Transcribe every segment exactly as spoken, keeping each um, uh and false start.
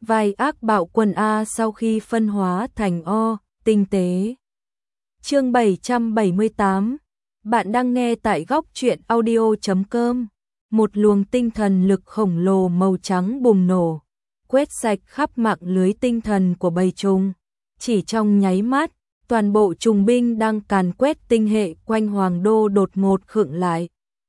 Vai ác bạo quân A sau khi phân hóa thành O, tinh tế. Chương bảy trăm bảy mươi tám. Bạn đang nghe tại góc truyện audio chấm com. Một luồng tinh thần lực khổng lồ màu trắng bùng nổ, quét sạch khắp mạng lưới tinh thần của bầy trùng. Chỉ trong nháy mắt, toàn bộ trùng binh đang càn quét tinh hệ quanh Hoàng Đô đột ngột khựng lại.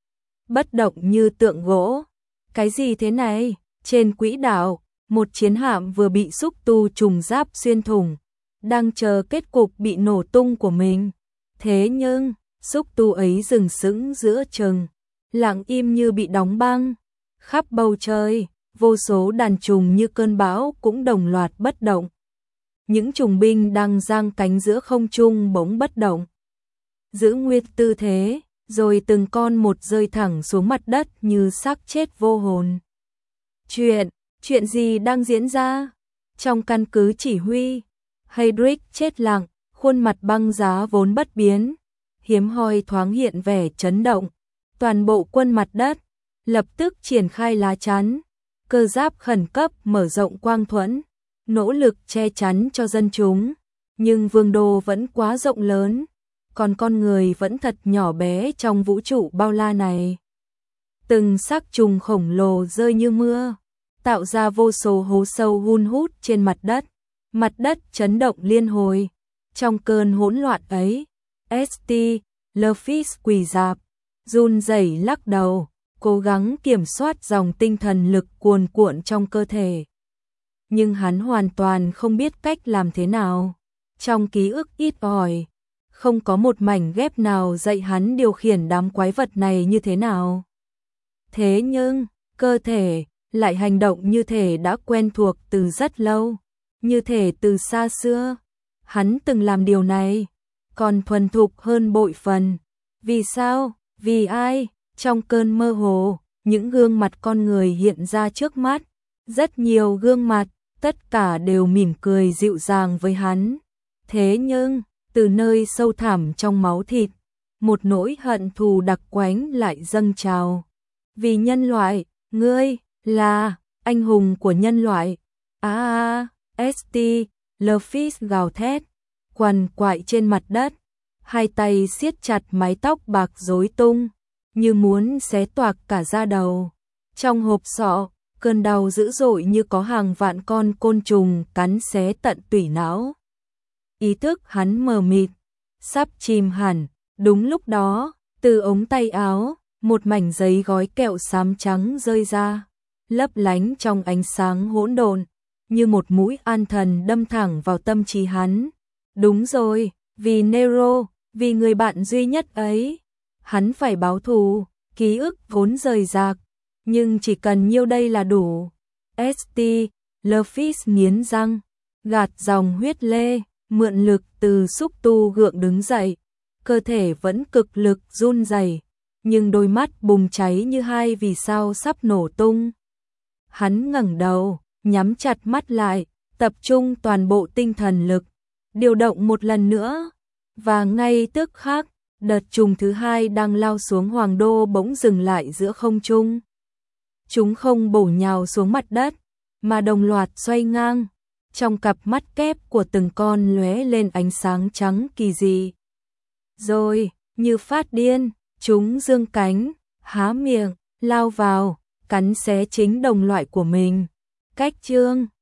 Bất động như tượng gỗ. Cái gì thế này? Trên quỹ đạo, một chiến hạm vừa bị xúc tu trùng giáp xuyên thủng, đang chờ kết cục bị nổ tung của mình. Thế nhưng, xúc tu ấy dừng sững giữa chừng, lặng im như bị đóng băng. Khắp bầu trời, vô số đàn trùng như cơn bão cũng đồng loạt bất động. Những trùng binh đang giang cánh giữa không trung bỗng bất động, giữ nguyên tư thế, rồi từng con một rơi thẳng xuống mặt đất như xác chết vô hồn. Chuyện, chuyện gì đang diễn ra? Trong căn cứ chỉ huy, Heydrich chết lặng, khuôn mặt băng giá vốn bất biến, hiếm hoi thoáng hiện vẻ chấn động. Toàn bộ quân mặt đất lập tức triển khai lá chắn, cơ giáp khẩn cấp mở rộng quang thuẫn, nỗ lực che chắn cho dân chúng. Nhưng vương đô vẫn quá rộng lớn, còn con người vẫn thật nhỏ bé trong vũ trụ bao la này. Từng xác trùng khổng lồ rơi như mưa, tạo ra vô số hố sâu hun hút trên mặt đất. Mặt đất chấn động liên hồi. Trong cơn hỗn loạn ấy, ét tê, Luffy quỳ rạp, run rẩy lắc đầu, cố gắng kiểm soát dòng tinh thần lực cuồn cuộn trong cơ thể. Nhưng hắn hoàn toàn không biết cách làm thế nào. Trong ký ức ít ỏi, không có một mảnh ghép nào dạy hắn điều khiển đám quái vật này như thế nào. Thế nhưng, cơ thể lại hành động như thể đã quen thuộc từ rất lâu, như thể từ xa xưa. Hắn từng làm điều này, còn thuần thục hơn bội phần. Vì sao? Vì ai? Trong cơn mơ hồ, những gương mặt con người hiện ra trước mắt. Rất nhiều gương mặt, tất cả đều mỉm cười dịu dàng với hắn. Thế nhưng, từ nơi sâu thẳm trong máu thịt, một nỗi hận thù đặc quánh lại dâng trào. Vì nhân loại, ngươi là anh hùng của nhân loại. À à, ét tê, Luffy gào thét, quằn quại trên mặt đất, hai tay siết chặt mái tóc bạc rối tung, như muốn xé toạc cả da đầu. Trong hộp sọ, cơn đau dữ dội như có hàng vạn con côn trùng cắn xé tận tủy não. Ý thức hắn mờ mịt, sắp chìm hẳn. Đúng lúc đó, từ ống tay áo, một mảnh giấy gói kẹo xám trắng rơi ra, lấp lánh trong ánh sáng hỗn độn, như một mũi an thần đâm thẳng vào tâm trí hắn. Đúng rồi, vì Nero, vì người bạn duy nhất ấy, hắn phải báo thù. Ký ức vốn rời rạc, nhưng chỉ cần nhiêu đây là đủ. ét tê, Luffy nghiến răng, gạt dòng huyết lê, mượn lực từ xúc tu gượng đứng dậy. Cơ thể vẫn cực lực run rẩy, nhưng đôi mắt bùng cháy như hai vì sao sắp nổ tung. Hắn ngẩng đầu, nhắm chặt mắt lại, tập trung toàn bộ tinh thần lực, điều động một lần nữa. Và ngay tức khắc, đợt trùng thứ hai đang lao xuống Hoàng Đô bỗng dừng lại giữa không trung. Chúng không bổ nhào xuống mặt đất, mà đồng loạt xoay ngang. Trong cặp mắt kép của từng con lóe lên ánh sáng trắng kỳ dị. Rồi, như phát điên, chúng giương cánh, há miệng, lao vào, cắn xé chính đồng loại của mình. Cách chương